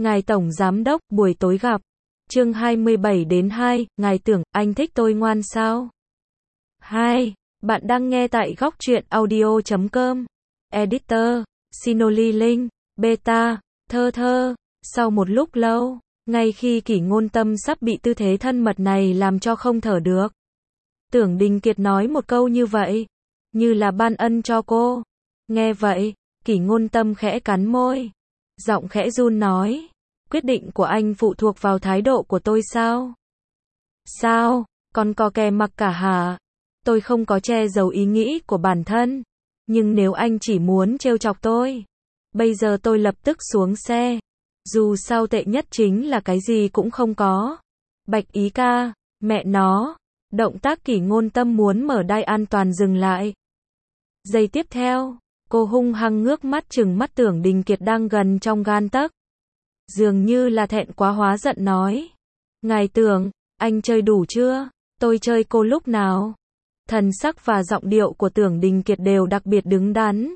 Ngài Tổng Giám Đốc, buổi tối gặp. Chương 27-2, ngài tưởng, anh thích tôi ngoan sao? 2. Bạn đang nghe tại góc truyện audio.com. Editor, Sinoli Linh, Beta, thơ thơ. Sau một lúc lâu, ngay khi Kỷ Ngôn Tâm sắp bị tư thế thân mật này làm cho không thở được, Tưởng Đình Kiệt nói một câu như vậy, như là ban ân cho cô. Nghe vậy, Kỷ Ngôn Tâm khẽ cắn môi, giọng khẽ run nói, quyết định của anh phụ thuộc vào thái độ của tôi sao? Sao, còn có kè mặc cả hả? Tôi không có che giấu ý nghĩ của bản thân, nhưng nếu anh chỉ muốn trêu chọc tôi, bây giờ tôi lập tức xuống xe. Dù sao tệ nhất chính là cái gì cũng không có. Bạch Ý ca, mẹ nó. Động tác Kỷ Ngôn Tâm muốn mở đai an toàn dừng lại. Giây tiếp theo, cô hung hăng ngước mắt trừng mắt Tưởng Đình Kiệt đang gần trong gan tấc. Dường như là thẹn quá hóa giận nói. Ngài Tưởng, anh chơi đủ chưa? Tôi chơi cô lúc nào? Thần sắc và giọng điệu của Tưởng Đình Kiệt đều đặc biệt đứng đắn.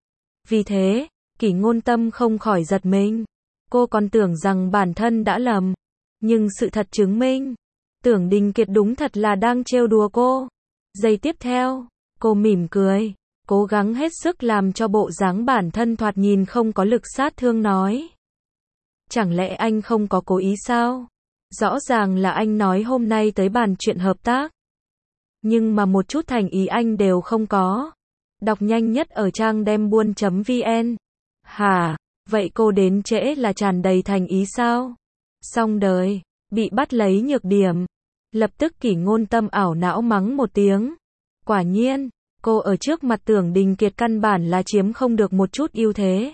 Vì thế, Kỷ Ngôn Tâm không khỏi giật mình. Cô còn tưởng rằng bản thân đã lầm. Nhưng sự thật chứng minh, Tưởng Đình Kiệt đúng thật là đang trêu đùa cô. Giây tiếp theo, cô mỉm cười, cố gắng hết sức làm cho bộ dáng bản thân thoạt nhìn không có lực sát thương nói. Chẳng lẽ anh không có cố ý sao? Rõ ràng là anh nói hôm nay tới bàn chuyện hợp tác. Nhưng mà một chút thành ý anh đều không có. Đọc nhanh nhất ở trang dembuôn.vn. Hả? Vậy cô đến trễ là tràn đầy thành ý sao? Xong đời, bị bắt lấy nhược điểm. Lập tức Kỷ Ngôn Tâm ảo não mắng một tiếng. Quả nhiên, cô ở trước mặt Tưởng Đình Kiệt căn bản là chiếm không được một chút ưu thế.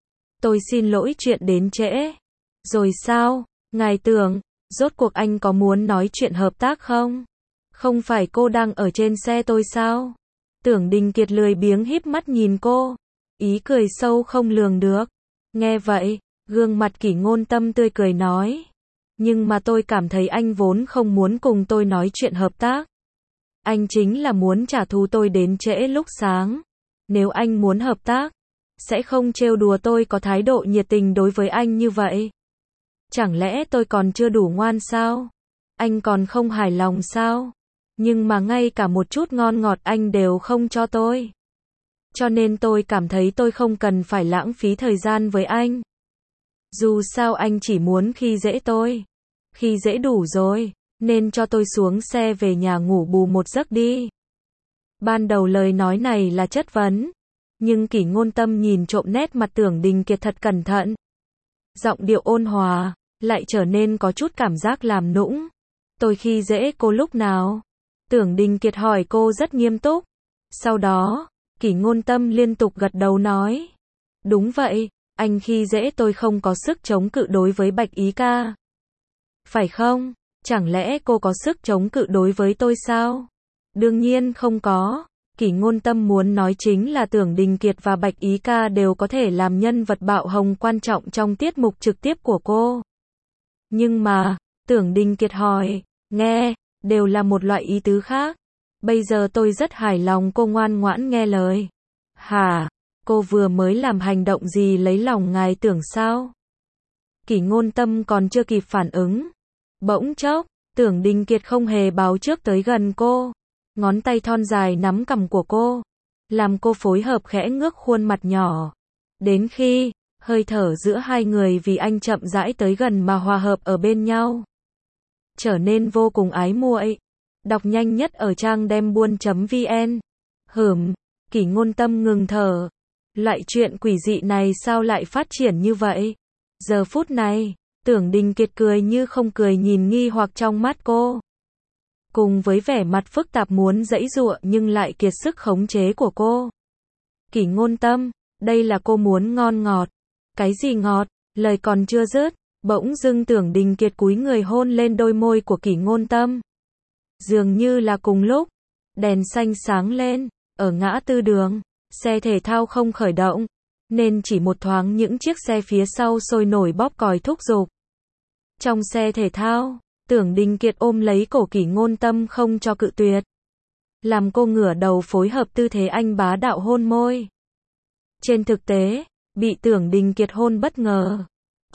Tôi xin lỗi chuyện đến trễ. Rồi sao, ngài Tưởng, rốt cuộc anh có muốn nói chuyện hợp tác không? Không phải cô đang ở trên xe tôi sao? Tưởng Đình Kiệt lười biếng híp mắt nhìn cô, ý cười sâu không lường được. Nghe vậy, gương mặt Kỷ Ngôn Tâm tươi cười nói. Nhưng mà tôi cảm thấy anh vốn không muốn cùng tôi nói chuyện hợp tác. Anh chính là muốn trả thù tôi đến trễ lúc sáng. Nếu anh muốn hợp tác, sẽ không trêu đùa tôi có thái độ nhiệt tình đối với anh như vậy. Chẳng lẽ tôi còn chưa đủ ngoan sao? Anh còn không hài lòng sao? Nhưng mà ngay cả một chút ngon ngọt anh đều không cho tôi. Cho nên tôi cảm thấy tôi không cần phải lãng phí thời gian với anh. Dù sao anh chỉ muốn khi dễ tôi. Khi dễ đủ rồi, nên cho tôi xuống xe về nhà ngủ bù một giấc đi. Ban đầu lời nói này là chất vấn. Nhưng Kỷ Ngôn Tâm nhìn trộm nét mặt Tưởng Đình Kiệt thật cẩn thận. Giọng điệu ôn hòa, lại trở nên có chút cảm giác làm nũng. Tôi khi dễ cô lúc nào? Tưởng Đình Kiệt hỏi cô rất nghiêm túc. Sau đó, Kỷ Ngôn Tâm liên tục gật đầu nói. Đúng vậy, anh khi dễ tôi không có sức chống cự đối với Bạch Ý ca. Phải không? Chẳng lẽ cô có sức chống cự đối với tôi sao? Đương nhiên không có. Kỷ Ngôn Tâm muốn nói chính là Tưởng Đình Kiệt và Bạch Ý ca đều có thể làm nhân vật bạo hồng quan trọng trong tiết mục trực tiếp của cô. Nhưng mà, Tưởng Đình Kiệt hỏi, nghe, đều là một loại ý tứ khác. Bây giờ tôi rất hài lòng cô ngoan ngoãn nghe lời. Hả? Cô vừa mới làm hành động gì lấy lòng ngài Tưởng sao? Kỷ Ngôn Tâm còn chưa kịp phản ứng. Bỗng chốc, Tưởng Đình Kiệt không hề báo trước tới gần cô. Ngón tay thon dài nắm cằm của cô, làm cô phối hợp khẽ ngước khuôn mặt nhỏ. Đến khi, hơi thở giữa hai người vì anh chậm rãi tới gần mà hòa hợp ở bên nhau. Trở nên vô cùng ái muội. Đọc nhanh nhất ở trang dembuôn.vn. Kỷ Ngôn Tâm ngừng thở. Loại chuyện quỷ dị này sao lại phát triển như vậy? Giờ phút này, Tưởng Đình Kiệt cười như không cười nhìn nghi hoặc trong mắt cô. Cùng với vẻ mặt phức tạp muốn giãy giụa nhưng lại kiệt sức khống chế của cô. Kỷ Ngôn Tâm, đây là cô muốn ngon ngọt. Cái gì ngọt? Lời còn chưa dứt, bỗng dưng Tưởng Đình Kiệt cúi người hôn lên đôi môi của Kỷ Ngôn Tâm. Dường như là cùng lúc, đèn xanh sáng lên, ở ngã tư đường, xe thể thao không khởi động, nên chỉ một thoáng những chiếc xe phía sau sôi nổi bóp còi thúc giục. Trong xe thể thao, Tưởng Đình Kiệt ôm lấy cổ Kỷ Ngôn Tâm không cho cự tuyệt. Làm cô ngửa đầu phối hợp tư thế anh bá đạo hôn môi. Trên thực tế, bị Tưởng Đình Kiệt hôn bất ngờ.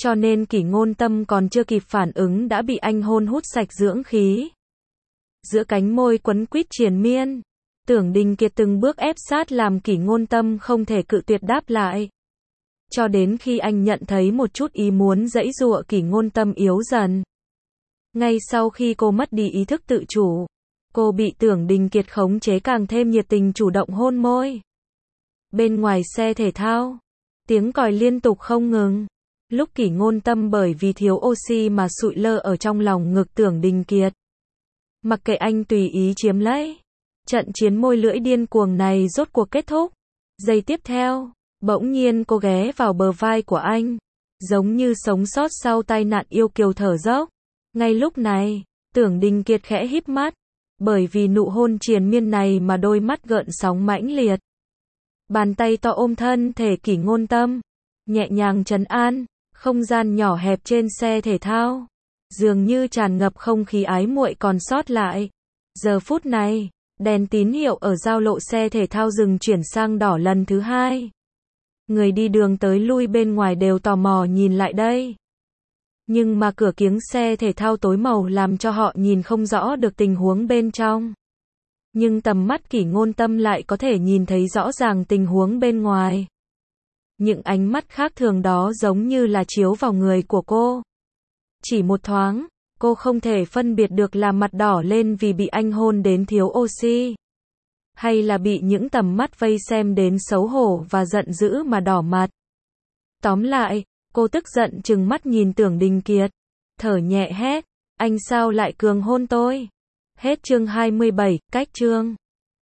Cho nên Kỷ Ngôn Tâm còn chưa kịp phản ứng đã bị anh hôn hút sạch dưỡng khí. Giữa cánh môi quấn quýt triền miên, Tưởng Đình Kiệt từng bước ép sát làm Kỷ Ngôn Tâm không thể cự tuyệt đáp lại. Cho đến khi anh nhận thấy một chút ý muốn giãy giụa, Kỷ Ngôn Tâm yếu dần. Ngay sau khi cô mất đi ý thức tự chủ, cô bị Tưởng Đình Kiệt khống chế càng thêm nhiệt tình chủ động hôn môi. Bên ngoài xe thể thao, tiếng còi liên tục không ngừng. Lúc Kỷ Ngôn Tâm bởi vì thiếu oxy mà sụi lơ ở trong lòng ngực Tưởng Đình Kiệt. Mặc kệ anh tùy ý chiếm lấy. Trận chiến môi lưỡi điên cuồng này rốt cuộc kết thúc. Giây tiếp theo, bỗng nhiên cô ghé vào bờ vai của anh, giống như sống sót sau tai nạn yêu kiều thở dốc. Ngay lúc này, Tưởng Đình Kiệt khẽ híp mắt, bởi vì nụ hôn triền miên này mà đôi mắt gợn sóng mãnh liệt. Bàn tay to ôm thân thể Kỷ Ngôn Tâm, nhẹ nhàng trấn an. Không gian nhỏ hẹp trên xe thể thao, dường như tràn ngập không khí ái muội còn sót lại. Giờ phút này, đèn tín hiệu ở giao lộ xe thể thao dừng chuyển sang đỏ lần thứ hai. Người đi đường tới lui bên ngoài đều tò mò nhìn lại đây. Nhưng mà cửa kiếng xe thể thao tối màu làm cho họ nhìn không rõ được tình huống bên trong. Nhưng tầm mắt Kỷ Ngôn Tâm lại có thể nhìn thấy rõ ràng tình huống bên ngoài. Những ánh mắt khác thường đó giống như là chiếu vào người của cô. Chỉ một thoáng, cô không thể phân biệt được là mặt đỏ lên vì bị anh hôn đến thiếu oxy, hay là bị những tầm mắt vây xem đến xấu hổ và giận dữ mà đỏ mặt. Tóm lại, cô tức giận trừng mắt nhìn Tưởng Đình Kiệt, thở nhẹ hét, anh sao lại cường hôn tôi? Hết chương 27, cách chương.